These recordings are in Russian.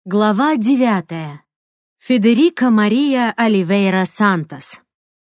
Глава 9. Федерико Мария Оливейра Сантос.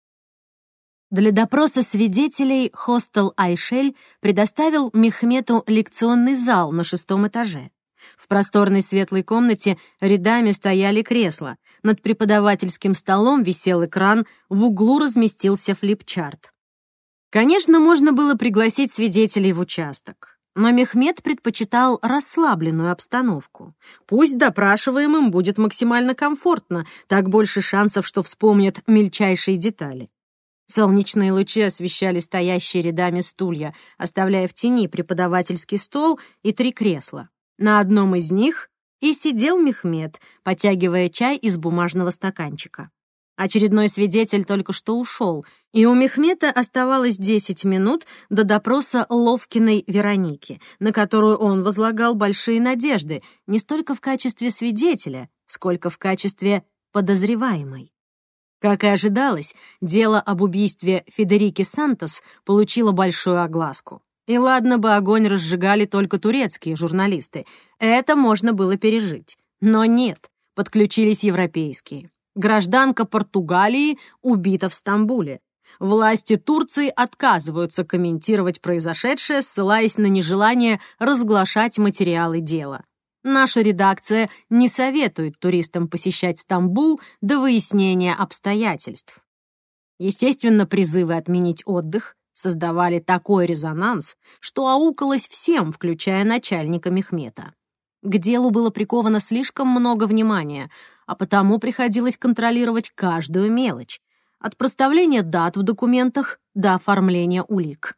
Для допроса свидетелей хостел «Айшель» предоставил Мехмету лекционный зал на 6-м этаже. В просторной светлой комнате рядами стояли кресла, над преподавательским столом висел экран, в углу разместился флипчарт. Конечно, можно было пригласить свидетелей в участок. Но Мехмет предпочитал расслабленную обстановку. Пусть допрашиваемым будет максимально комфортно, так больше шансов, что вспомнят мельчайшие детали. Солнечные лучи освещали стоящие рядами стулья, оставляя в тени преподавательский стол и 3 кресла. На одном из них и сидел Мехмет, потягивая чай из бумажного стаканчика. Очередной свидетель только что ушел, и у Мехмета оставалось 10 минут до допроса Ловкиной Вероники, на которую он возлагал большие надежды не столько в качестве свидетеля, сколько в качестве подозреваемой. Как и ожидалось, дело об убийстве Федерики Сантос получило большую огласку. И ладно бы огонь разжигали только турецкие журналисты, это можно было пережить. Но нет, подключились европейские. Гражданка Португалии убита в Стамбуле. Власти Турции отказываются комментировать произошедшее, ссылаясь на нежелание разглашать материалы дела. Наша редакция не советует туристам посещать Стамбул до выяснения обстоятельств. Естественно, призывы отменить отдых создавали такой резонанс, что аукалось всем, включая начальника Мехмета. К делу было приковано слишком много внимания, а потому приходилось контролировать каждую мелочь, от проставления дат в документах до оформления улик.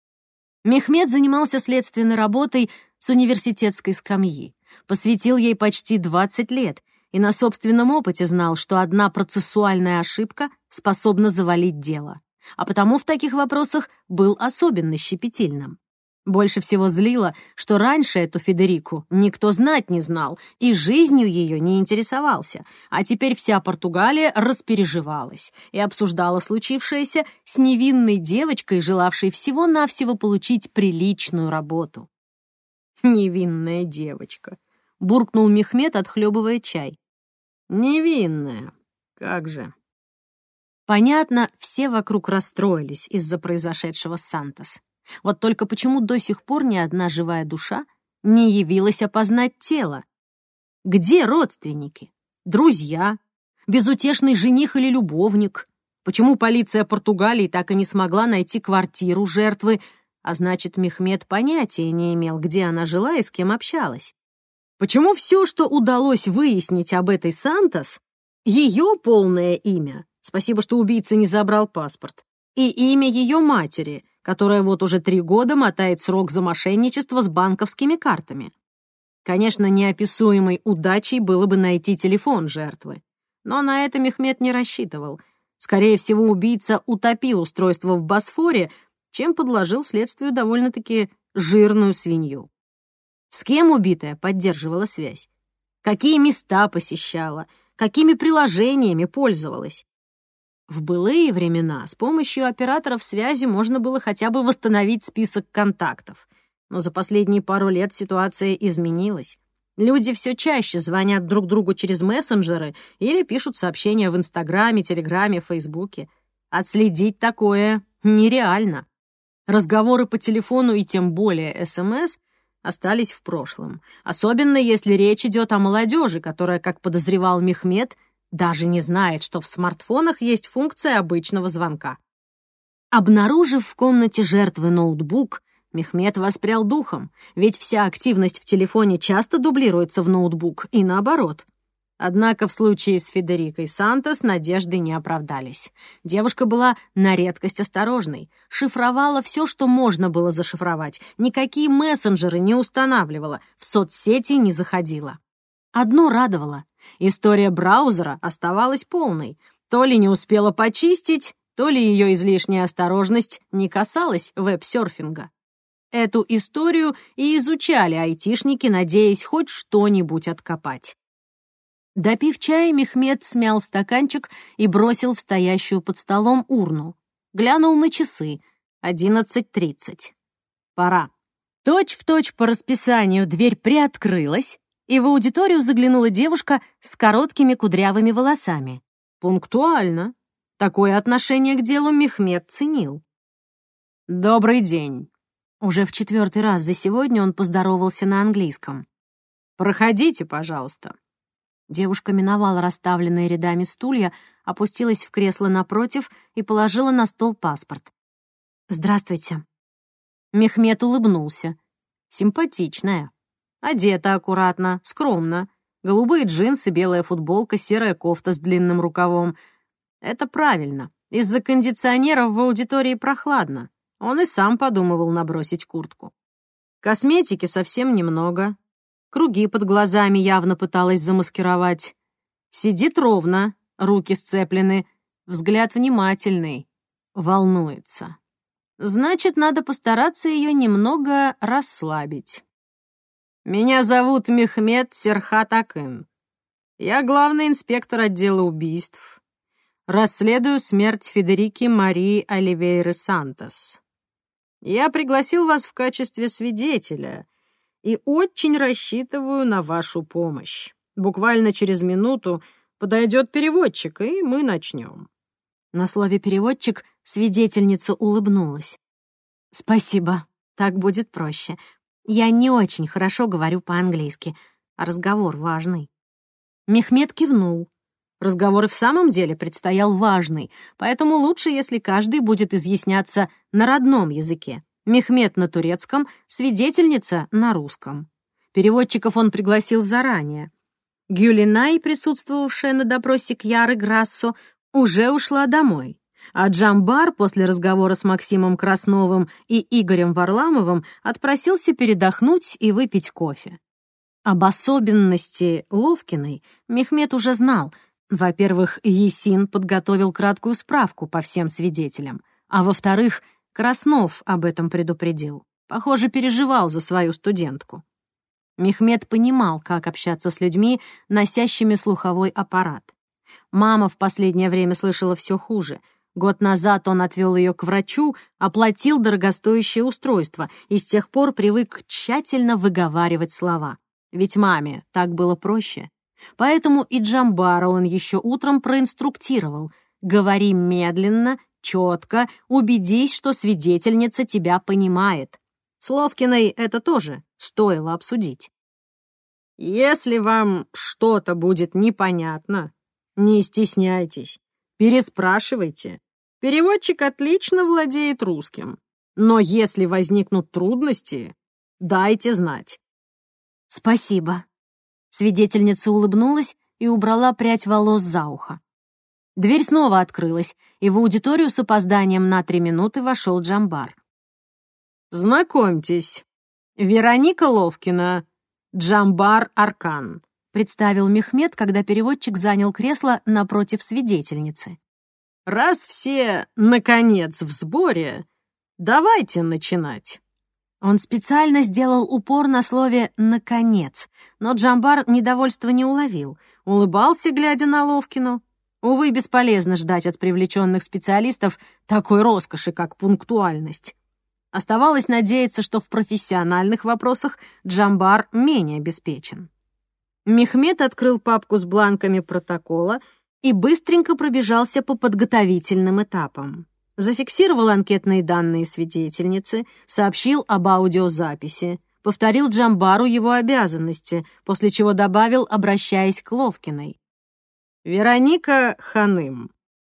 Мехмет занимался следственной работой с университетской скамьи, посвятил ей почти 20 лет и на собственном опыте знал, что одна процессуальная ошибка способна завалить дело, а потому в таких вопросах был особенно щепетильным. Больше всего злило, что раньше эту Федерику никто знать не знал и жизнью ее не интересовался, а теперь вся Португалия распереживалась и обсуждала случившееся с невинной девочкой, желавшей всего-навсего получить приличную работу. «Невинная девочка», — буркнул Мехмет, отхлебывая чай. «Невинная, как же». Понятно, все вокруг расстроились из-за произошедшего с Сантос. Вот только почему до сих пор ни одна живая душа не явилась опознать тело? Где родственники? Друзья? Безутешный жених или любовник? Почему полиция Португалии так и не смогла найти квартиру жертвы, а значит, Мехмет понятия не имел, где она жила и с кем общалась? Почему все, что удалось выяснить об этой Сантос, ее полное имя, спасибо, что убийца не забрал паспорт, и имя ее матери, которая вот уже 3 года мотает срок за мошенничество с банковскими картами? Конечно, неописуемой удачей было бы найти телефон жертвы. Но на это Мехмет не рассчитывал. Скорее всего, убийца утопил устройство в Босфоре, чем подложил следствию довольно-таки жирную свинью. С кем убитая поддерживала связь? Какие места посещала? Какими приложениями пользовалась? В былые времена с помощью операторов связи можно было хотя бы восстановить список контактов. Но за последние пару лет ситуация изменилась. Люди все чаще звонят друг другу через мессенджеры или пишут сообщения в Инстаграме, Телеграме, Фейсбуке. Отследить такое нереально. Разговоры по телефону и тем более СМС остались в прошлом. Особенно если речь идет о молодежи, которая, как подозревал Мехмет, даже не знает, что в смартфонах есть функция обычного звонка. Обнаружив в комнате жертвы ноутбук, Мехмет воспрял духом, ведь вся активность в телефоне часто дублируется в ноутбук, и наоборот. Однако в случае с Федерикой Сантос надежды не оправдались. Девушка была на редкость осторожной, шифровала все, что можно было зашифровать, никакие мессенджеры не устанавливала, в соцсети не заходила. Одно радовало — история браузера оставалась полной. То ли не успела почистить, то ли ее излишняя осторожность не касалась веб-серфинга. Эту историю и изучали айтишники, надеясь хоть что-нибудь откопать. Допив чая, Мехмет смял стаканчик и бросил в стоящую под столом урну. Глянул на часы. 11:30. Пора. Точь-в-точь по расписанию дверь приоткрылась, и в аудиторию заглянула девушка с короткими кудрявыми волосами. Пунктуально. Такое отношение к делу Мехмед ценил. «Добрый день». Уже в 4-й раз за сегодня он поздоровался на английском. «Проходите, пожалуйста». Девушка миновала расставленные рядами стулья, опустилась в кресло напротив и положила на стол паспорт. «Здравствуйте». Мехмед улыбнулся. Симпатичная. Одета аккуратно, скромно. Голубые джинсы, белая футболка, серая кофта с длинным рукавом. Это правильно. Из-за кондиционеров в аудитории прохладно. Он и сам подумывал набросить куртку. Косметики совсем немного. Круги под глазами явно пыталась замаскировать. Сидит ровно, руки сцеплены, взгляд внимательный, волнуется. Значит, надо постараться ее немного расслабить. «Меня зовут Мехмед Серхат Акын. Я главный инспектор отдела убийств. Расследую смерть Федерики Марии Оливейры Сантос. Я пригласил вас в качестве свидетеля и очень рассчитываю на вашу помощь. Буквально через минуту подойдет переводчик, и мы начнем». На слове «переводчик» свидетельница улыбнулась. «Спасибо, так будет проще. Я не очень хорошо говорю по-английски, а разговор важный». Мехмед кивнул. Разговор и в самом деле предстоял важный, поэтому лучше, если каждый будет изъясняться на родном языке. Мехмед на турецком, свидетельница на русском. Переводчиков он пригласил заранее. Гюлинай, присутствовавшая на допросе Кьяры Грассо, уже ушла домой, а Джамбар после разговора с Максимом Красновым и Игорем Варламовым отпросился передохнуть и выпить кофе. Об особенности Ловкиной Мехмед уже знал. Во-первых, Есин подготовил краткую справку по всем свидетелям, а во-вторых, Краснов об этом предупредил. Похоже, переживал за свою студентку. Мехмед понимал, как общаться с людьми, носящими слуховой аппарат. Мама в последнее время слышала все хуже. Год назад он отвел ее к врачу, оплатил дорогостоящее устройство и с тех пор привык тщательно выговаривать слова. Ведь маме так было проще. Поэтому и Джамбара он еще утром проинструктировал. «Говори медленно, четко, убедись, что свидетельница тебя понимает». С Ловкиной это тоже стоило обсудить. «Если вам что-то будет непонятно, не стесняйтесь, переспрашивайте. Переводчик отлично владеет русским. Но если возникнут трудности, дайте знать». «Спасибо». Свидетельница улыбнулась и убрала прядь волос за ухо. Дверь снова открылась, и в аудиторию с опозданием на 3 минуты вошел Джамбар. «Знакомьтесь, Вероника Ловкина, Джамбар Аркан», представил Мехмед, когда переводчик занял кресло напротив свидетельницы. «Раз все, наконец, в сборе, давайте начинать». Он специально сделал упор на слове «наконец», но Джамбар недовольства не уловил, улыбался, глядя на Ловкину. Увы, бесполезно ждать от привлеченных специалистов такой роскоши, как пунктуальность. Оставалось надеяться, что в профессиональных вопросах Джамбар менее обеспечен. Мехмед открыл папку с бланками протокола и быстренько пробежался по подготовительным этапам. Зафиксировал анкетные данные свидетельницы, сообщил об аудиозаписи, повторил Джамбару его обязанности, после чего добавил, обращаясь к Ловкиной. «Вероника Ханым,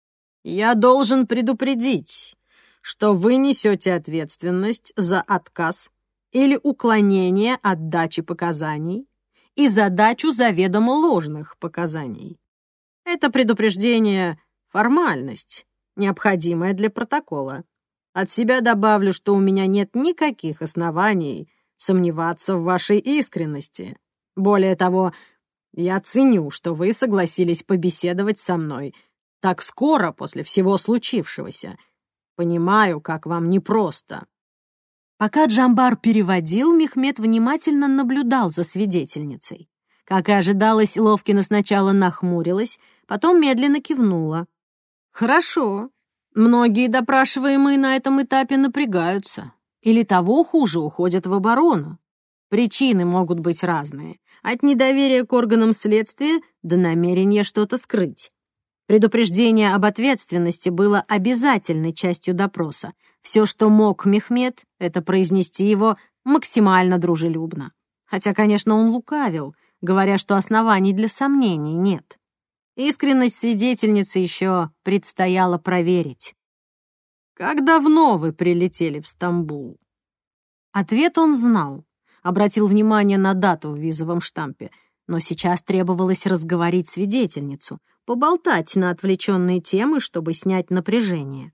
я должен предупредить, что вы несете ответственность за отказ или уклонение от дачи показаний и за дачу заведомо ложных показаний. Это предупреждение — формальность, необходимая для протокола. От себя добавлю, что у меня нет никаких оснований сомневаться в вашей искренности. Более того, я ценю, что вы согласились побеседовать со мной так скоро после всего случившегося. Понимаю, как вам непросто». Пока Джамбар переводил, Мехмед внимательно наблюдал за свидетельницей. Как и ожидалось, Ловкина сначала нахмурилась, потом медленно кивнула. «Хорошо. Многие допрашиваемые на этом этапе напрягаются. Или того хуже, уходят в оборону. Причины могут быть разные. От недоверия к органам следствия до намерения что-то скрыть. Предупреждение об ответственности было обязательной частью допроса. Все, что мог Мехмет, это произнести его максимально дружелюбно. Хотя, конечно, он лукавил, говоря, что оснований для сомнений нет. Искренность свидетельницы еще предстояло проверить. «Как давно вы прилетели в Стамбул?» Ответ он знал. Обратил внимание на дату в визовом штампе, но сейчас требовалось разговорить свидетельницу, поболтать на отвлеченные темы, чтобы снять напряжение.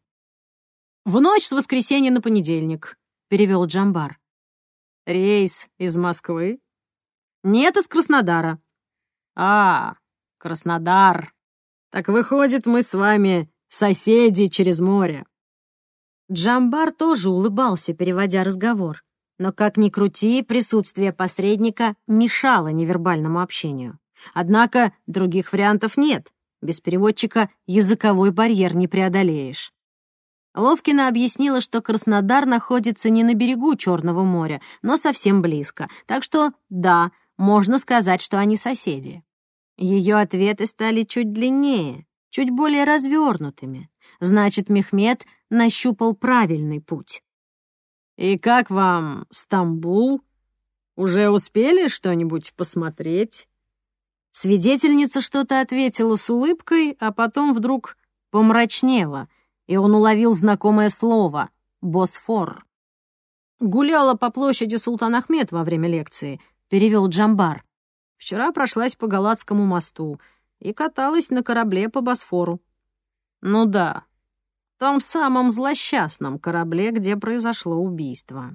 «В ночь с воскресенья на понедельник», — перевел Джамбар. «Рейс из Москвы?» «Нет, из Краснодара». «А, Краснодар. Так выходит, мы с вами соседи через море». Джамбар тоже улыбался, переводя разговор. Но, как ни крути, присутствие посредника мешало невербальному общению. Однако других вариантов нет. Без переводчика языковой барьер не преодолеешь. Ловкина объяснила, что Краснодар находится не на берегу Черного моря, но совсем близко. Так что, да, можно сказать, что они соседи. Ее ответы стали чуть длиннее, чуть более развернутыми. Значит, Мехмет нащупал правильный путь. «И как вам Стамбул? Уже успели что-нибудь посмотреть?» Свидетельница что-то ответила с улыбкой, а потом вдруг помрачнела, и он уловил знакомое слово — «Босфор». «Гуляла по площади Султан Ахмед во время лекции», — перевел Джамбар. «Вчера прошлась по Галатскому мосту и каталась на корабле по Босфору». «Ну да, том самом злосчастном корабле, где произошло убийство».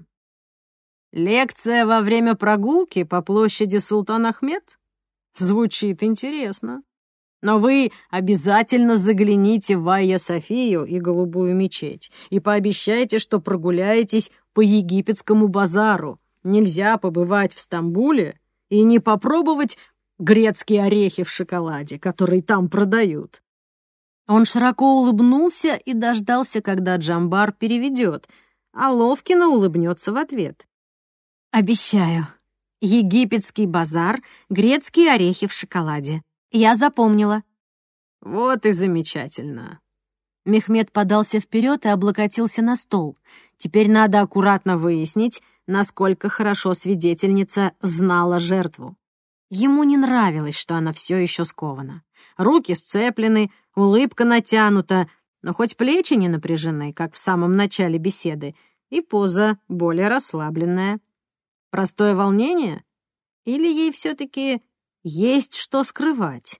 «Лекция во время прогулки по площади Султан Ахмед? Звучит интересно. Но вы обязательно загляните в Айя-Софию и Голубую мечеть и пообещайте, что прогуляетесь по египетскому базару. Нельзя побывать в Стамбуле и не попробовать грецкие орехи в шоколаде, которые там продают». Он широко улыбнулся и дождался, когда Джамбар переведет, а Ловкина улыбнется в ответ. «Обещаю. Египетский базар, грецкие орехи в шоколаде. Я запомнила». «Вот и замечательно». Мехмет подался вперед и облокотился на стол. Теперь надо аккуратно выяснить, насколько хорошо свидетельница знала жертву. Ему не нравилось, что она все еще скована. Руки сцеплены, улыбка натянута, но хоть плечи не напряжены, как в самом начале беседы, и поза более расслабленная. Простое волнение? Или ей все-таки есть что скрывать?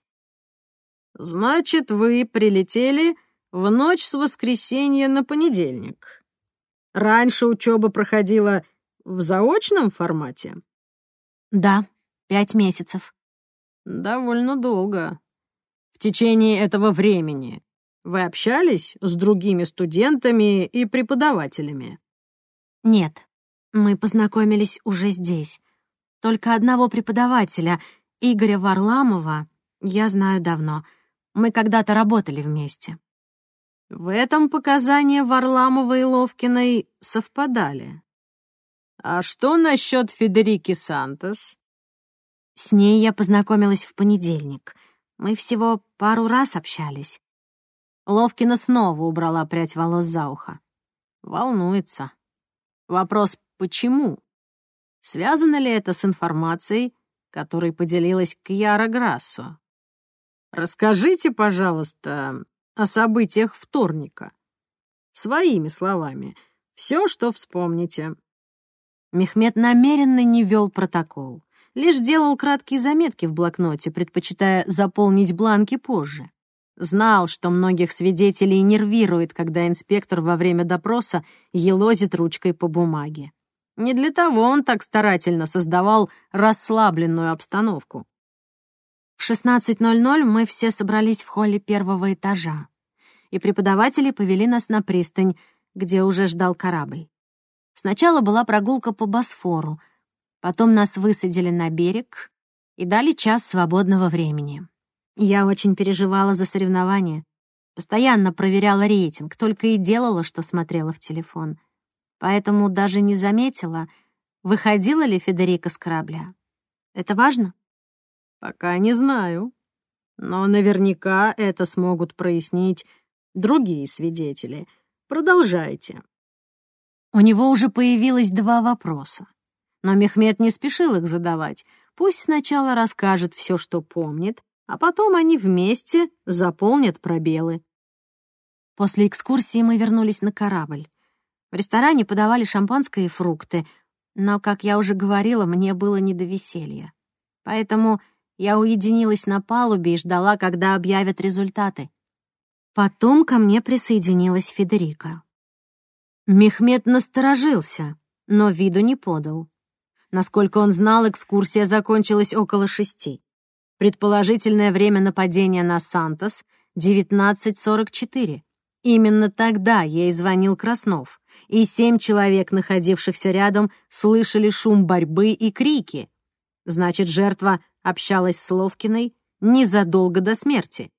«Значит, вы прилетели в ночь с воскресенья на понедельник. Раньше учеба проходила в заочном формате?» «Да, 5 месяцев». «Довольно долго. В течение этого времени вы общались с другими студентами и преподавателями?» «Нет, мы познакомились уже здесь. Только одного преподавателя, Игоря Варламова, я знаю давно. Мы когда-то работали вместе». В этом показания Варламова и Ловкиной совпадали. «А что насчет Федерики Сантос?» С ней я познакомилась в понедельник. Мы всего пару раз общались. Ловкина снова убрала прядь волос за ухо. Волнуется. Вопрос «почему?» Связано ли это с информацией, которой поделилась Кьяра Грассо? Расскажите, пожалуйста, о событиях вторника. Своими словами. Все, что вспомните. Мехмет намеренно не вел протокол. Лишь делал краткие заметки в блокноте, предпочитая заполнить бланки позже. Знал, что многих свидетелей нервирует, когда инспектор во время допроса елозит ручкой по бумаге. Не для того он так старательно создавал расслабленную обстановку. В 16:00 мы все собрались в холле первого этажа, и преподаватели повели нас на пристань, где уже ждал корабль. Сначала была прогулка по Босфору, потом нас высадили на берег и дали час свободного времени. Я очень переживала за соревнования, постоянно проверяла рейтинг, только и делала, что смотрела в телефон. Поэтому даже не заметила, Выходила ли Федерика с корабля? Это важно? Пока не знаю. Но наверняка это смогут прояснить другие свидетели. Продолжайте. У него уже появилось 2 вопроса. Но Мехмед не спешил их задавать. Пусть сначала расскажет все, что помнит, а потом они вместе заполнят пробелы. После экскурсии мы вернулись на корабль. В ресторане подавали шампанское и фрукты, но, как я уже говорила, мне было не до веселья. Поэтому я уединилась на палубе и ждала, когда объявят результаты. Потом ко мне присоединилась Федерика. Мехмед насторожился, но виду не подал. Насколько он знал, экскурсия закончилась около 6. Предположительное время нападения на Сантос — 19:44. Именно тогда ей звонил Краснов, и 7 человек, находившихся рядом, слышали шум борьбы и крики. Значит, жертва общалась с Ловкиной незадолго до смерти.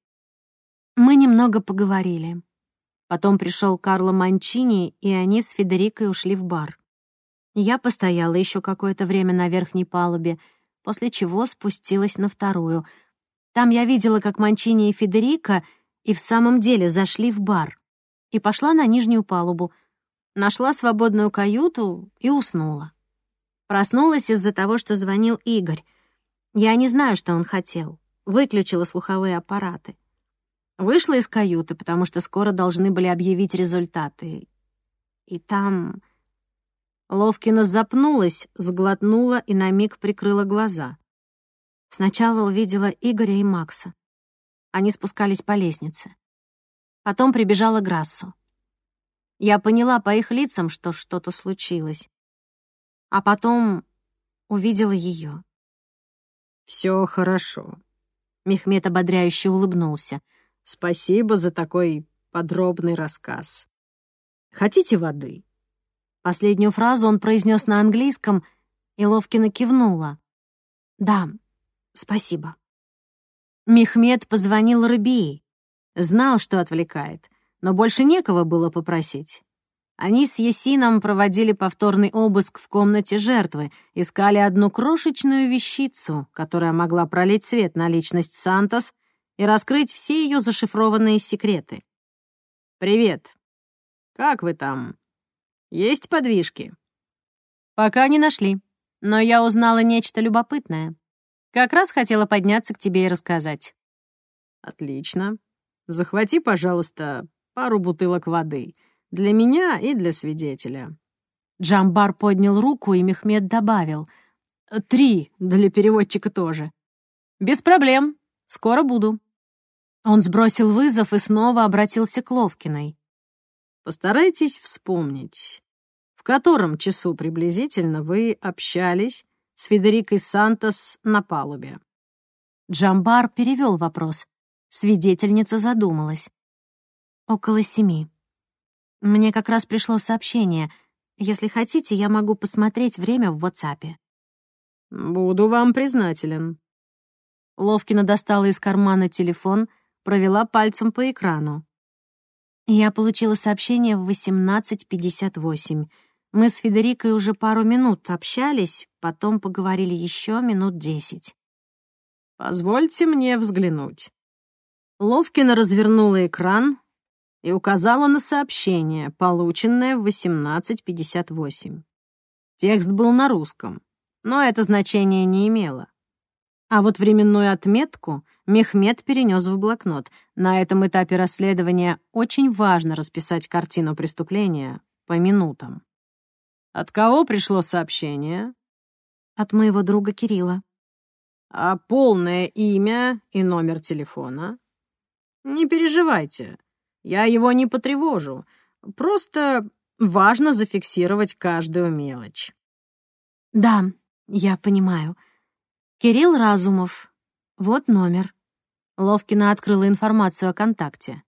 Мы немного поговорили. Потом пришел Карло Манчини, и они с Федерикой ушли в бар. Я постояла еще какое-то время на верхней палубе, после чего спустилась на вторую. Там я видела, как Манчини и Федерика и в самом деле зашли в бар. И пошла на нижнюю палубу. Нашла свободную каюту и уснула. Проснулась из-за того, что звонил Игорь. Я не знаю, что он хотел. Выключила слуховые аппараты. Вышла из каюты, потому что скоро должны были объявить результаты. И там... Ловкина запнулась, сглотнула и на миг прикрыла глаза. Сначала увидела Игоря и Макса. Они спускались по лестнице. Потом прибежала Грассо. Я поняла по их лицам, что что-то случилось. А потом увидела ее. «Все хорошо». Мехмед ободряюще улыбнулся. «Спасибо за такой подробный рассказ. Хотите воды?» Последнюю фразу он произнес на английском, и Ловкина кивнула. «Да, спасибо». Мехмед позвонил Рыбии. Знал, что отвлекает, но больше некого было попросить. Они с Ясином проводили повторный обыск в комнате жертвы, искали одну крошечную вещицу, которая могла пролить свет на личность Сантос и раскрыть все ее зашифрованные секреты. «Привет. Как вы там? Есть подвижки?» «Пока не нашли, но я узнала нечто любопытное. Как раз хотела подняться к тебе и рассказать». «Отлично. Захвати, пожалуйста, пару бутылок воды. Для меня и для свидетеля». Джамбар поднял руку, и Мехмед добавил: 3 для переводчика тоже. «Без проблем. Скоро буду». Он сбросил вызов и снова обратился к Ловкиной. «Постарайтесь вспомнить, в котором часу приблизительно вы общались с Федерикой Сантос на палубе?» Джамбар перевел вопрос. Свидетельница задумалась. «Около 7. Мне как раз пришло сообщение. Если хотите, я могу посмотреть время в WhatsApp». «Буду вам признателен». Ловкина достала из кармана телефон, провела пальцем по экрану. Я получила сообщение в 18:58. Мы с Федерикой уже пару минут общались, потом поговорили еще минут 10. «Позвольте мне взглянуть». Ловкина развернула экран и указала на сообщение, полученное в 18:58. Текст был на русском, но это значение не имело. А вот временную отметку Мехмед перенес в блокнот. На этом этапе расследования очень важно расписать картину преступления по минутам. От кого пришло сообщение? От моего друга Кирилла. А полное имя и номер телефона? Не переживайте, я его не потревожу. Просто важно зафиксировать каждую мелочь. Да, я понимаю. Кирилл Разумов. Вот номер. Ловкина открыла информацию о контакте.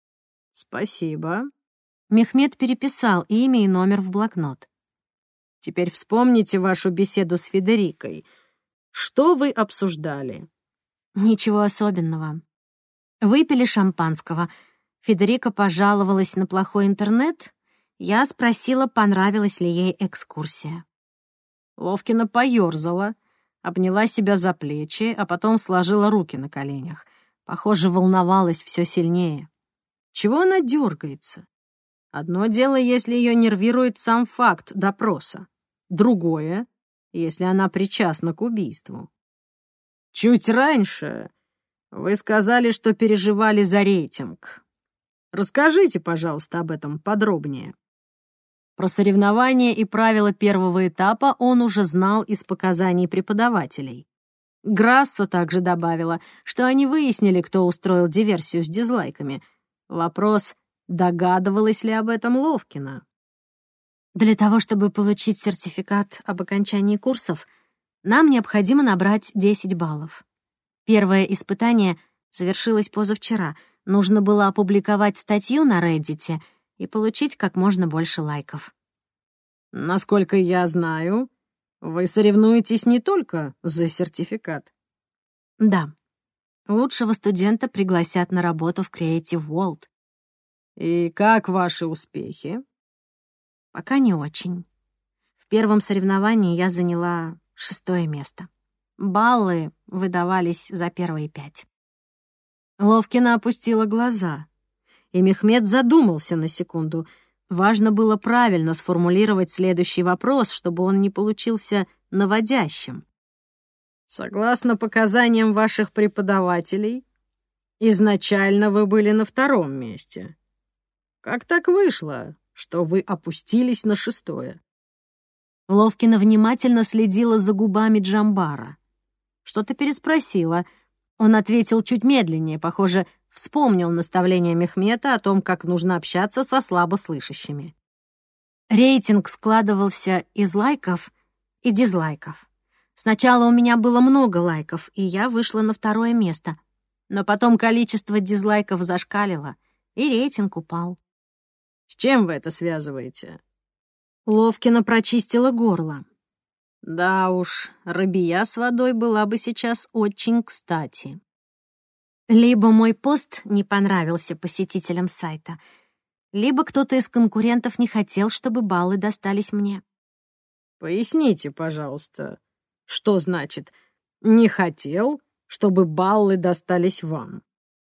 Спасибо. Мехмед переписал имя и номер в блокнот. Теперь вспомните вашу беседу с Федерикой. Что вы обсуждали? Ничего особенного. Выпили шампанского. Федерика пожаловалась на плохой интернет. Я спросила, понравилась ли ей экскурсия. Ловкина поёрзала, обняла себя за плечи, а потом сложила руки на коленях. Похоже, волновалась все сильнее. Чего она дергается? Одно дело, если ее нервирует сам факт допроса. Другое, если она причастна к убийству. Чуть раньше вы сказали, что переживали за рейтинг. Расскажите, пожалуйста, об этом подробнее. Про соревнования и правила первого этапа он уже знал из показаний преподавателей. Грассо также добавила, что они выяснили, кто устроил диверсию с дизлайками. Вопрос, догадывалась ли об этом Ловкина? Для того, чтобы получить сертификат об окончании курсов, нам необходимо набрать 10 баллов. Первое испытание завершилось позавчера. Нужно было опубликовать статью на Reddit и получить как можно больше лайков. Насколько я знаю, вы соревнуетесь не только за сертификат. Да. Лучшего студента пригласят на работу в Creative World. И как ваши успехи? Пока не очень. В первом соревновании я заняла 6-е место. Баллы выдавались за первые 5. Ловкина опустила глаза, и Мехмед задумался на секунду. Важно было правильно сформулировать следующий вопрос, чтобы он не получился наводящим. Согласно показаниям ваших преподавателей, изначально вы были на 2-м месте. Как так вышло, что вы опустились на 6-е? Ловкина внимательно следила за губами Джамбара. Что-то переспросила. Он ответил чуть медленнее, похоже, вспомнил наставление Мехмета о том, как нужно общаться со слабослышащими. Рейтинг складывался из лайков и дизлайков. Сначала у меня было много лайков, и я вышла на 2-е место. Но потом количество дизлайков зашкалило, и рейтинг упал. С чем вы это связываете? Ловкина прочистила горло. Да уж, рабия с водой была бы сейчас очень кстати. Либо мой пост не понравился посетителям сайта, либо кто-то из конкурентов не хотел, чтобы баллы достались мне. Поясните, пожалуйста, что значит «не хотел, чтобы баллы достались вам»?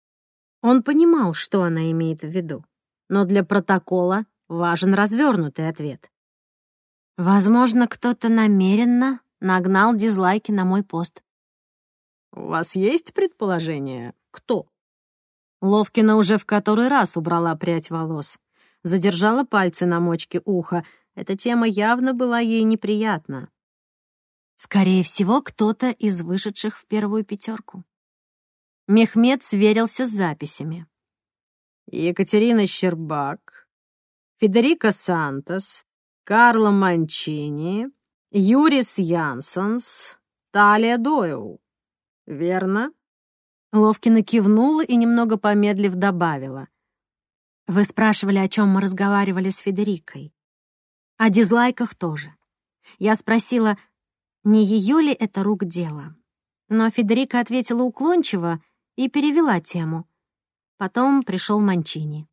Он понимал, что она имеет в виду, но для протокола важен развернутый ответ. Возможно, кто-то намеренно нагнал дизлайки на мой пост. У вас есть предположение, кто? Ловкина уже в который раз убрала прядь волос, задержала пальцы на мочке уха. Эта тема явно была ей неприятна. Скорее всего, кто-то из вышедших в первую 5. Мехмед сверился с записями. Екатерина Щербак, Федерико Сантос, Карло Манчини, Юрис Янсенс, Талия Дойл. Верно? Ловкина кивнула и, немного помедлив, добавила. Вы спрашивали, о чем мы разговаривали с Федерикой. О дизлайках тоже. Я спросила, не ее ли это рук дело. Но Федерика ответила уклончиво и перевела тему. Потом пришел Манчини.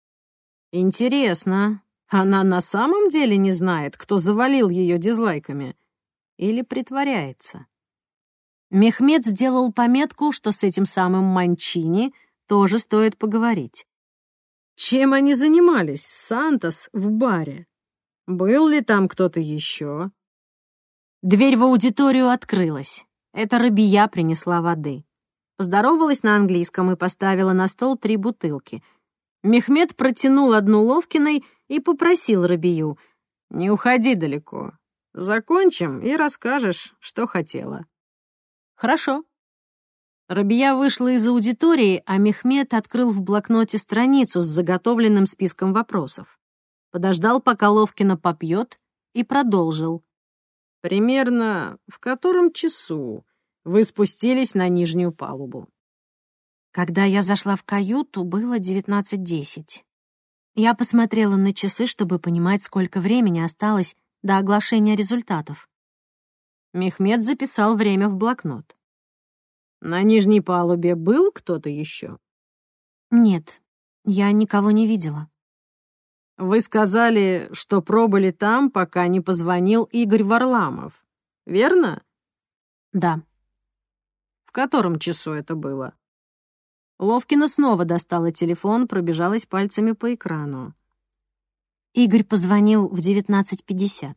Интересно, она на самом деле не знает, кто завалил ее дизлайками? Или притворяется? Мехмед сделал пометку, что с этим самым Манчини тоже стоит поговорить. Чем они занимались, Сантос, в баре? Был ли там кто-то еще? Дверь в аудиторию открылась. Это рабия принесла воды. Поздоровалась на английском и поставила на стол 3 бутылки. Мехмед протянул одну Ловкиной и попросил рабию. «Не уходи далеко. Закончим и расскажешь, что хотела». «Хорошо». Рабия вышла из аудитории, а Мехмед открыл в блокноте страницу с заготовленным списком вопросов. Подождал, пока Ловкина попьет, и продолжил. «Примерно в котором часу вы спустились на нижнюю палубу?» Когда я зашла в каюту, было 19:10. Я посмотрела на часы, чтобы понимать, сколько времени осталось до оглашения результатов. Мехмед записал время в блокнот. «На нижней палубе был кто-то еще?» «Нет, я никого не видела». «Вы сказали, что пробыли там, пока не позвонил Игорь Варламов. верно? Да. В котором часу это было? Ловкина снова достала телефон, пробежалась пальцами по экрану. Игорь позвонил в 19:50.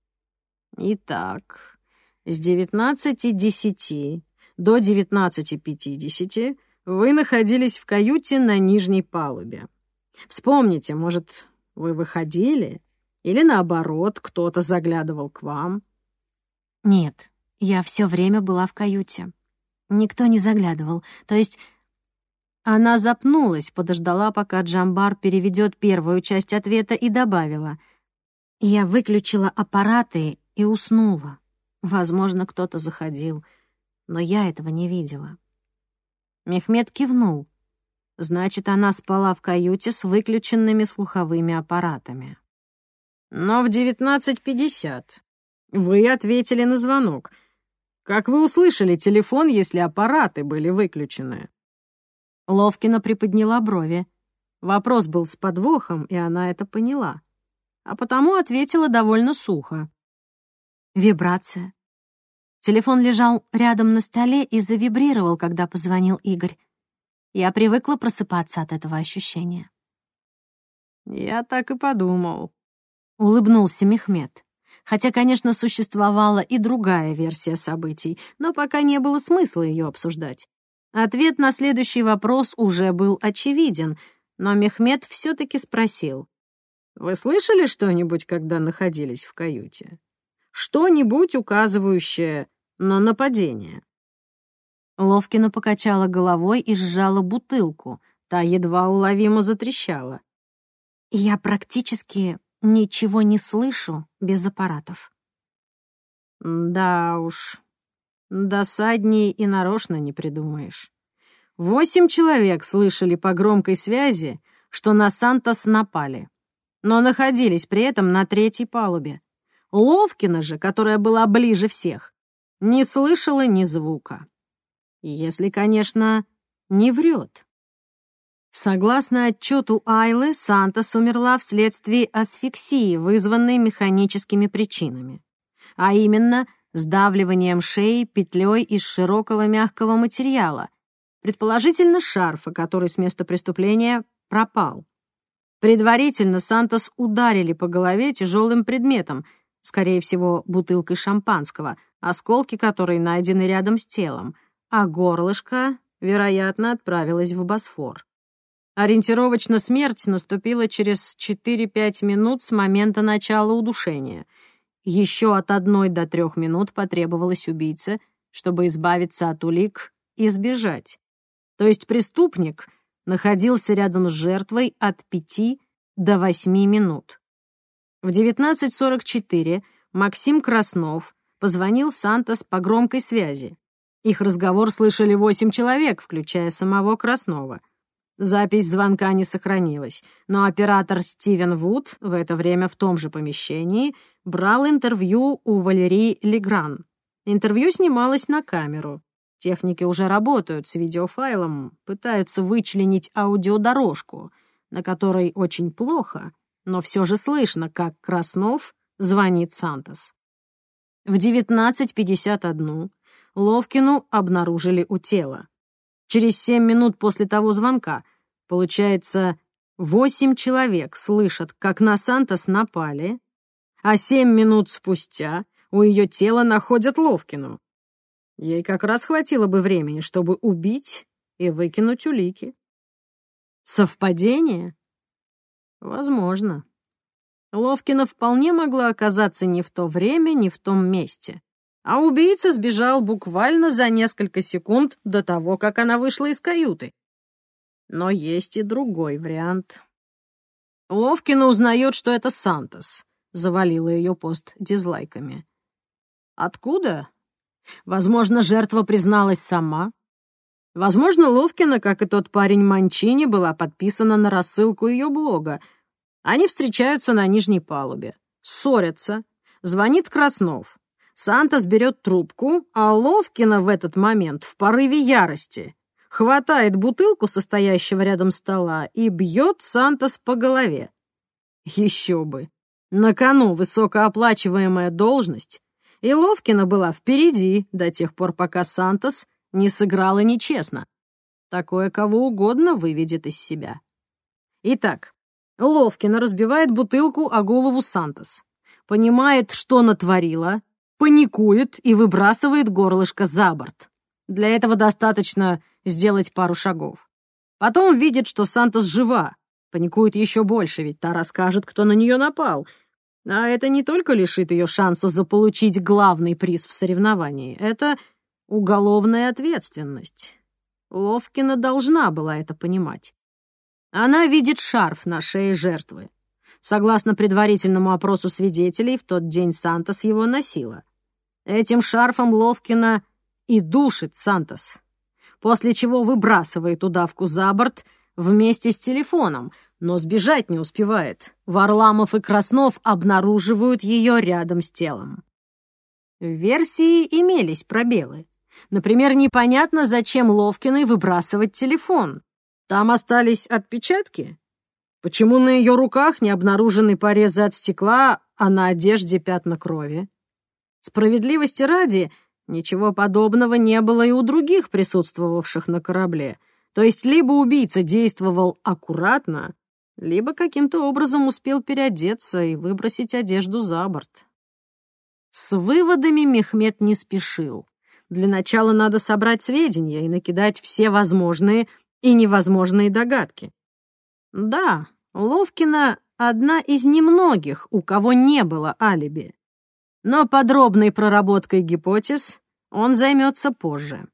Итак, с 19:10 до 19:50 вы находились в каюте на нижней палубе. Вспомните, может, вы выходили? Или наоборот, кто-то заглядывал к вам? Нет, я все время была в каюте. Никто не заглядывал. То есть она запнулась, подождала, пока Джамбар переведет первую часть ответа и добавила: «Я выключила аппараты и уснула. Возможно, кто-то заходил, но я этого не видела». Мехмед кивнул. Значит, она спала в каюте с выключенными слуховыми аппаратами. Но в 19:50 вы ответили на звонок. Как вы услышали телефон, если аппараты были выключены? Ловкина приподняла брови. Вопрос был с подвохом, и она это поняла. А потому ответила довольно сухо. Вибрация. Телефон лежал рядом на столе и завибрировал, когда позвонил Игорь. Я привыкла просыпаться от этого ощущения. «Я так и подумал», — улыбнулся Мехмед. Хотя, конечно, существовала и другая версия событий, но пока не было смысла ее обсуждать. Ответ на следующий вопрос уже был очевиден, но Мехмед все-таки спросил. «Вы слышали что-нибудь, когда находились в каюте? Что-нибудь, указывающее на нападение?» Ловкина покачала головой и сжала бутылку. Та едва уловимо затрещала. «Я практически ничего не слышу без аппаратов». «Да уж, досадней и нарочно не придумаешь. 8 человек слышали по громкой связи, что на Сантос напали, но находились при этом на 3-й палубе. Ловкина же, которая была ближе всех, не слышала ни звука. Если, конечно, не врет». Согласно отчету Айлы, Сантос умерла вследствие асфиксии, вызванной механическими причинами, а именно сдавливанием шеи петлей из широкого мягкого материала, предположительно шарфа, который с места преступления пропал. Предварительно Сантос ударили по голове тяжелым предметом, скорее всего, бутылкой шампанского, осколки которой найдены рядом с телом, а горлышко, вероятно, отправилось в Босфор. Ориентировочно смерть наступила через 4-5 минут с момента начала удушения. Еще от 1 до 3 минут потребовалось убийце, чтобы избавиться от улик и сбежать. То есть преступник находился рядом с жертвой от 5 до 8 минут. В 19:44 Максим Краснов позвонил Сантос по громкой связи. Их разговор слышали 8 человек, включая самого Краснова. Запись звонка не сохранилась, но оператор Стивен Вуд в это время в том же помещении брал интервью у Валерии Легран. Интервью снималось на камеру. Техники уже работают с видеофайлом, пытаются вычленить аудиодорожку, на которой очень плохо, но все же слышно, как Краснов звонит Сантос. В 19:51 Ловкину обнаружили у тела. Через 7 минут после того звонка, получается, 8 человек слышат, как на Сантос напали, а 7 минут спустя у ее тела находят Ловкину. Ей как раз хватило бы времени, чтобы убить и выкинуть улики. Совпадение? Возможно. Ловкина вполне могла оказаться не в то время, не в том месте. А убийца сбежал буквально за несколько секунд до того, как она вышла из каюты. Но есть и другой вариант. Ловкина узнает, что это Сантос, завалила ее пост дизлайками. Откуда? Возможно, жертва призналась сама. Возможно, Ловкина, как и тот парень Манчини, была подписана на рассылку ее блога. Они встречаются на нижней палубе, ссорятся, звонит Краснов. Сантос берет трубку, а Ловкина в этот момент в порыве ярости хватает бутылку, состоящего рядом стола, и бьет Сантос по голове. Еще бы! На кону высокооплачиваемая должность, И Ловкина была впереди до тех пор, пока Сантос не сыграла нечестно. Такое кого угодно выведет из себя. Итак, Ловкина разбивает бутылку о голову Сантос. Понимает, что натворила, паникует и выбрасывает горлышко за борт. Для этого достаточно сделать пару шагов. Потом видит, что Сантос жива. Паникует еще больше, ведь та расскажет, кто на нее напал. А это не только лишит ее шанса заполучить главный приз в соревновании. Это уголовная ответственность. Ловкина должна была это понимать. Она видит шарф на шее жертвы. Согласно предварительному опросу свидетелей, в тот день Сантос его носила. Этим шарфом Ловкина и душит Сантос, после чего выбрасывает удавку за борт вместе с телефоном, но сбежать не успевает. Варламов и Краснов обнаруживают ее рядом с телом. В версии имелись пробелы. Например, непонятно, зачем Ловкиной выбрасывать телефон. Там остались отпечатки? Почему на ее руках не обнаружены порезы от стекла, а на одежде пятна крови? Справедливости ради, ничего подобного не было и у других присутствовавших на корабле. То есть либо убийца действовал аккуратно, либо каким-то образом успел переодеться и выбросить одежду за борт. С выводами Мехмет не спешил. Для начала надо собрать сведения и накидать все возможные и невозможные догадки. Да, Ловкина одна из немногих, у кого не было алиби. Но подробной проработкой гипотез он займется позже.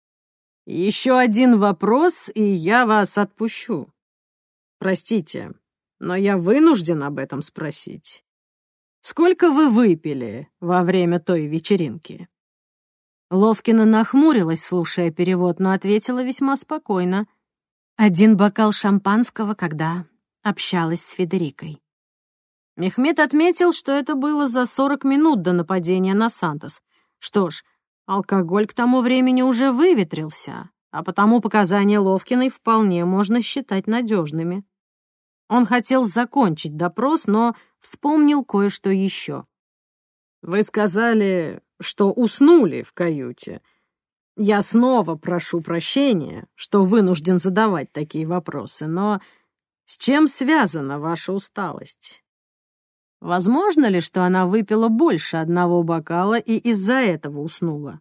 Еще один вопрос, и я вас отпущу. Простите, но я вынужден об этом спросить. Сколько вы выпили во время той вечеринки? Ловкина нахмурилась, слушая перевод, но ответила весьма спокойно. 1 бокал шампанского, когда общалась с Федерикой. Мехмет отметил, что это было за 40 минут до нападения на Сантос. Что ж, алкоголь к тому времени уже выветрился, а потому показания Ловкиной вполне можно считать надежными. Он хотел закончить допрос, но вспомнил кое-что еще. «Вы сказали, что уснули в каюте. Я снова прошу прощения, что вынужден задавать такие вопросы, но с чем связана ваша усталость? Возможно ли, что она выпила больше 1 бокала и из-за этого уснула?»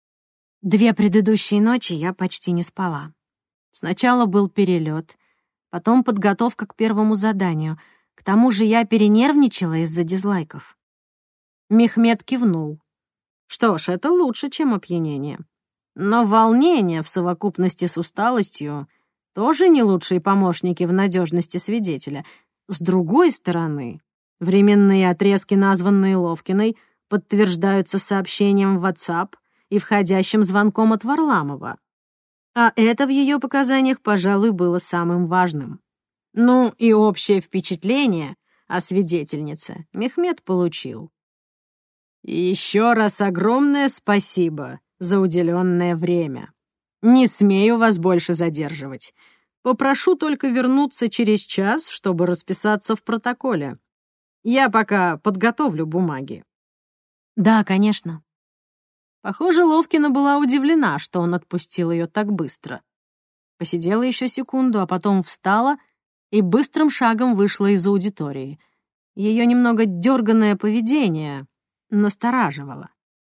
2 предыдущие ночи я почти не спала. Сначала был перелет, Потом подготовка к первому заданию. К тому же я перенервничала из-за дизлайков. Мехмет кивнул. Что ж, это лучше, чем опьянение. Но волнение в совокупности с усталостью тоже не лучшие помощники в надежности свидетеля. С другой стороны, временные отрезки, названные Ловкиной, подтверждаются сообщением в WhatsApp и входящим звонком от Варламова. А это в ее показаниях, пожалуй, было самым важным. Ну и общее впечатление о свидетельнице Мехмет получил. И еще раз огромное спасибо за уделенное время. Не смею вас больше задерживать. Попрошу только вернуться через час, чтобы расписаться в протоколе. Я пока подготовлю бумаги. Да, конечно. Похоже, Ловкина была удивлена, что он отпустил ее так быстро. Посидела еще секунду, а потом встала и быстрым шагом вышла из аудитории. Ее немного дерганное поведение настораживало.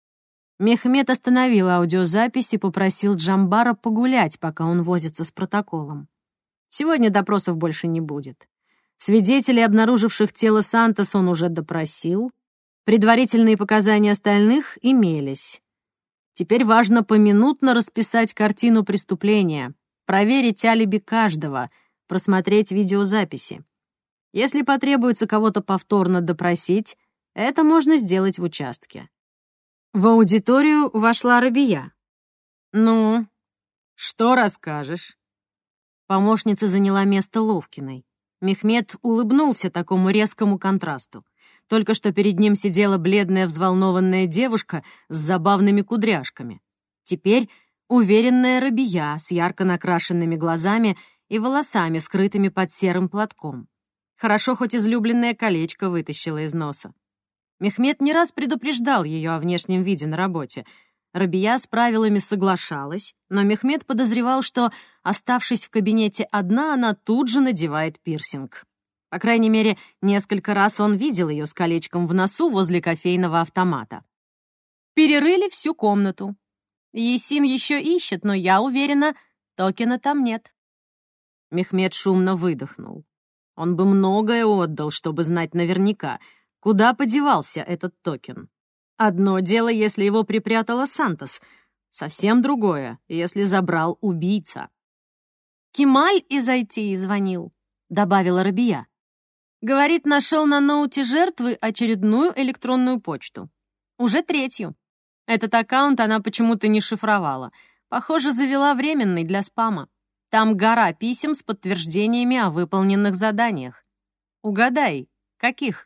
Мехмет остановил аудиозапись и попросил Джамбара погулять, пока он возится с протоколом. Сегодня допросов больше не будет. Свидетелей, обнаруживших тело Сантос, он уже допросил. Предварительные показания остальных имелись. Теперь важно поминутно расписать картину преступления, проверить алиби каждого, просмотреть видеозаписи. Если потребуется кого-то повторно допросить, это можно сделать в участке. В аудиторию вошла Рабия. «Ну, что расскажешь?» Помощница заняла место Ловкиной. Мехмет улыбнулся такому резкому контрасту. Только что перед ним сидела бледная взволнованная девушка с забавными кудряшками. Теперь уверенная Рабия с ярко накрашенными глазами и волосами, скрытыми под серым платком. Хорошо, хоть излюбленное колечко вытащила из носа. Мехмет не раз предупреждал ее о внешнем виде на работе. Рабия с правилами соглашалась, но Мехмет подозревал, что, оставшись в кабинете одна, она тут же надевает пирсинг. По крайней мере, несколько раз он видел ее с колечком в носу возле кофейного автомата. Перерыли всю комнату. Есин еще ищет, но я уверена, токена там нет. Мехмет шумно выдохнул. Он бы многое отдал, чтобы знать наверняка, куда подевался этот токен. Одно дело, если его припрятала Сантос, совсем другое, если забрал убийца. «Кемаль из IT звонил», — добавила Рабия. «Говорит, нашел на ноуте жертвы очередную электронную почту. Уже 3-ю. Этот аккаунт она почему-то не шифровала. Похоже, завела временный для спама. Там гора писем с подтверждениями о выполненных заданиях. Угадай, каких?»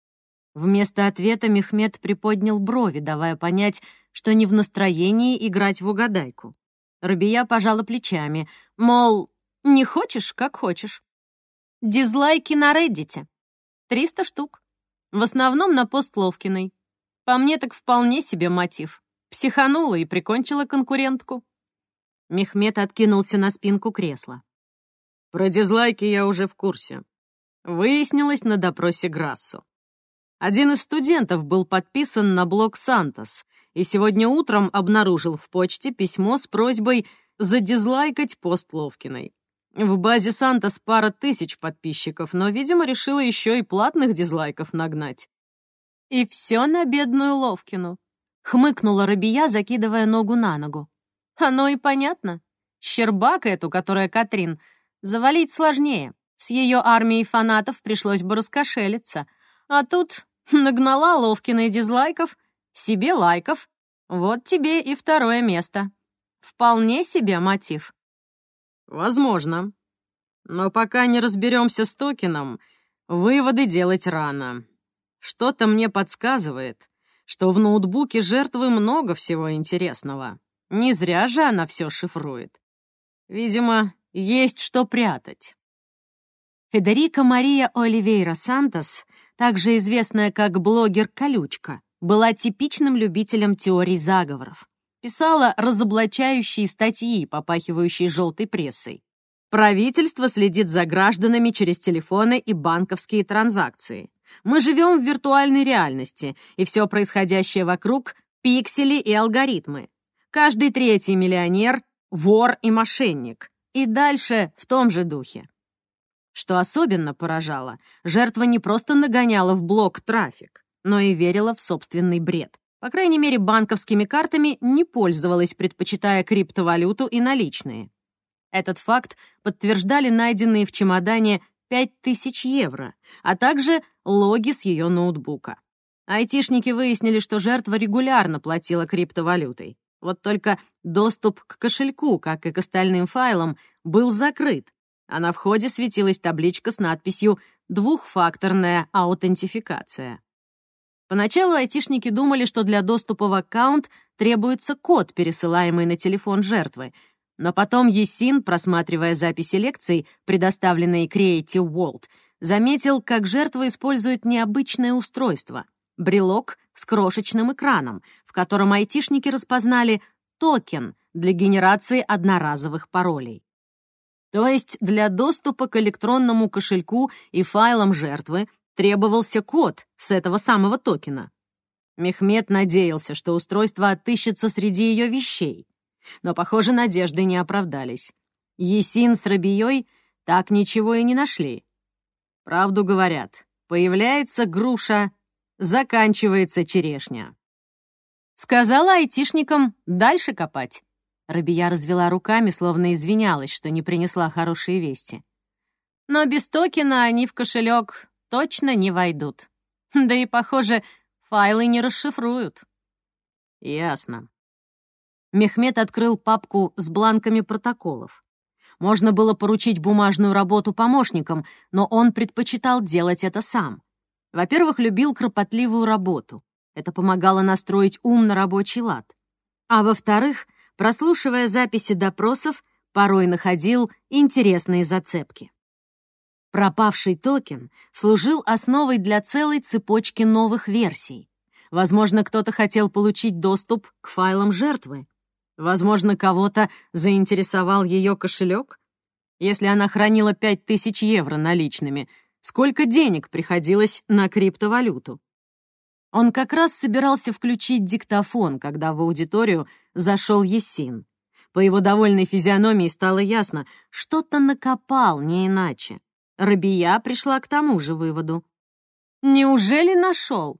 Вместо ответа Мехмет приподнял брови, давая понять, что не в настроении играть в угадайку. Рабия пожала плечами, мол, не хочешь, как хочешь. Дизлайки на Реддите. 300 штук. В основном на пост Ловкиной. По мне так вполне себе мотив. Психанула и прикончила конкурентку. Мехмет откинулся на спинку кресла. Про дизлайки я уже в курсе. Выяснилось на допросе Грассо. Один из студентов был подписан на блог Сантос и сегодня утром обнаружил в почте письмо с просьбой задизлайкать пост Ловкиной. В базе Сантос пара тысяч подписчиков, но, видимо, решила еще и платных дизлайков нагнать. «И все на бедную Ловкину», — хмыкнула Рабия, закидывая ногу на ногу. «Оно и понятно. Щербак эту, которая Катрин, завалить сложнее. С ее армией фанатов пришлось бы раскошелиться. А тут нагнала Ловкиной дизлайков, себе лайков. Вот тебе и 2-е место. Вполне себе мотив». «Возможно. Но пока не разберемся с токеном, выводы делать рано. Что-то мне подсказывает, что в ноутбуке жертвы много всего интересного. Не зря же она все шифрует. Видимо, есть что прятать». Федерико Мария Оливейра Сантос, также известная как блогер-колючка, была типичным любителем теорий заговоров. Писала разоблачающие статьи, попахивающие желтой прессой. Правительство следит за гражданами через телефоны и банковские транзакции. Мы живем в виртуальной реальности, и все происходящее вокруг — пиксели и алгоритмы. Каждый 3-й миллионер — вор и мошенник. И дальше в том же духе. Что особенно поражало, жертва не просто нагоняла в блог трафик, но и верила в собственный бред. По крайней мере, банковскими картами не пользовалась, предпочитая криптовалюту и наличные. Этот факт подтверждали найденные в чемодане 5000 евро, а также логи с ее ноутбука. Айтишники выяснили, что жертва регулярно платила криптовалютой. Вот только доступ к кошельку, как и к остальным файлам, был закрыт, а на входе светилась табличка с надписью «Двухфакторная аутентификация». Поначалу айтишники думали, что для доступа в аккаунт требуется код, пересылаемый на телефон жертвы. Но потом Есин, просматривая записи лекций, предоставленные Creative World, заметил, как жертва использует необычное устройство — брелок с крошечным экраном, в котором айтишники распознали токен для генерации одноразовых паролей. То есть для доступа к электронному кошельку и файлам жертвы требовался код с этого самого токена. Мехмет надеялся, что устройство отыщется среди ее вещей. Но, похоже, надежды не оправдались. Есин с Рабией так ничего и не нашли. Правду говорят, появляется груша, заканчивается черешня. Сказала айтишникам дальше копать. Рабия развела руками, словно извинялась, что не принесла хорошие вести. Но без токена они в кошелек точно не войдут. Да и, похоже, файлы не расшифруют. Ясно. Мехмет открыл папку с бланками протоколов. Можно было поручить бумажную работу помощникам, но он предпочитал делать это сам. Во-первых, любил кропотливую работу. Это помогало настроить ум на рабочий лад. А во-вторых, прослушивая записи допросов, порой находил интересные зацепки. Пропавший токен служил основой для целой цепочки новых версий. Возможно, кто-то хотел получить доступ к файлам жертвы. Возможно, кого-то заинтересовал ее кошелек. Если она хранила 5000 евро наличными, сколько денег приходилось на криптовалюту? Он как раз собирался включить диктофон, когда в аудиторию зашел Есин. По его довольной физиономии стало ясно, что-то накопал, не иначе. Рабия пришла к тому же выводу. «Неужели нашел?»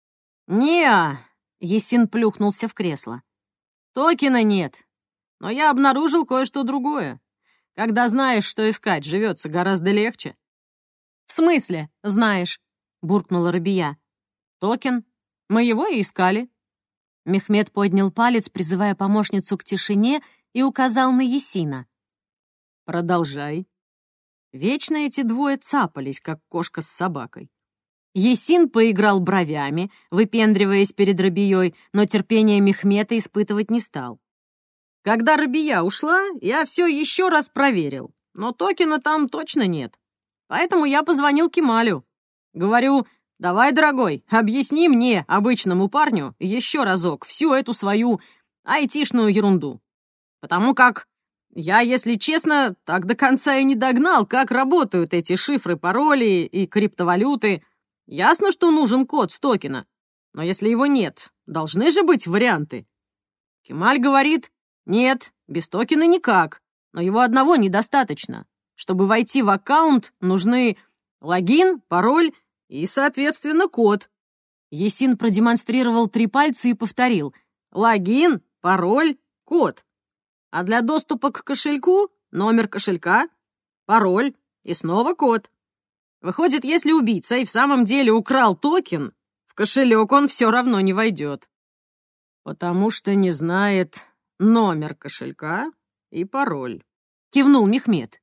«Не-а», — Есин плюхнулся в кресло. «Токена нет, но я обнаружил кое-что другое. Когда знаешь, что искать, живется гораздо легче». «В смысле знаешь?» — буркнула Рабия. «Токен. Мы его и искали». Мехмед поднял палец, призывая помощницу к тишине, и указал на Есина. «Продолжай». Вечно эти двое цапались, как кошка с собакой. Есин поиграл бровями, выпендриваясь перед Рабией, но терпения Мехмета испытывать не стал. «Когда Рабия ушла, я все еще раз проверил, но токена там точно нет. Поэтому я позвонил Кемалю. Говорю: давай, дорогой, объясни мне, обычному парню, еще разок всю эту свою айтишную ерунду. Потому как я, если честно, так до конца и не догнал, как работают эти шифры, пароли и криптовалюты. Ясно, что нужен код с токена, но если его нет, должны же быть варианты». Кемаль говорит: нет, без токена никак, но его одного недостаточно. Чтобы войти в аккаунт, нужны логин, пароль и, соответственно, код. Есин продемонстрировал 3 пальца и повторил: логин, пароль, код. А для доступа к кошельку номер кошелька, пароль и снова код. Выходит, если убийца и в самом деле украл токен, в кошелек он все равно не войдет. Потому что не знает номер кошелька и пароль, кивнул Мехмед.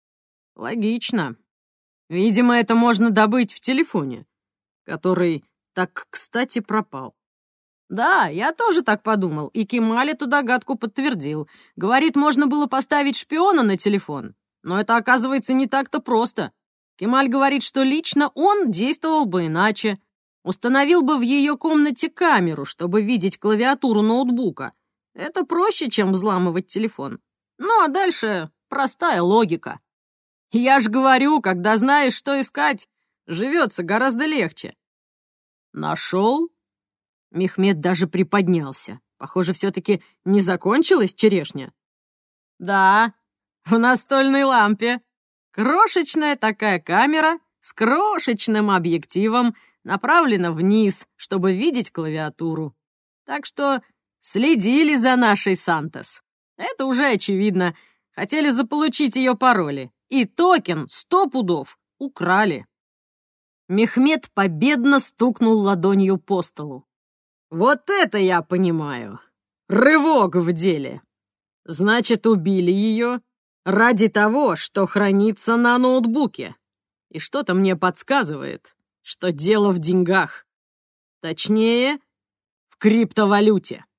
Логично. Видимо, это можно добыть в телефоне, который так кстати пропал. Да, я тоже так подумал, и Кемаль эту догадку подтвердил. Говорит, можно было поставить шпиона на телефон, но это, оказывается, не так-то просто. Кемаль говорит, что лично он действовал бы иначе. Установил бы в ее комнате камеру, чтобы видеть клавиатуру ноутбука. Это проще, чем взламывать телефон. Ну, а дальше простая логика. Я ж говорю, когда знаешь, что искать, живется гораздо легче. Нашел? Мехмед даже приподнялся. Похоже, все-таки не закончилась черешня. Да, в настольной лампе. Крошечная такая камера с крошечным объективом направлена вниз, чтобы видеть клавиатуру. Так что следили за нашей Сантос. Это уже очевидно. Хотели заполучить ее пароли. И токен 100 пудов украли. Мехмед победно стукнул ладонью по столу. Вот это я понимаю. Рывок в деле. Значит, убили ее ради того, что хранится на ноутбуке. И что-то мне подсказывает, что дело в деньгах. Точнее, в криптовалюте.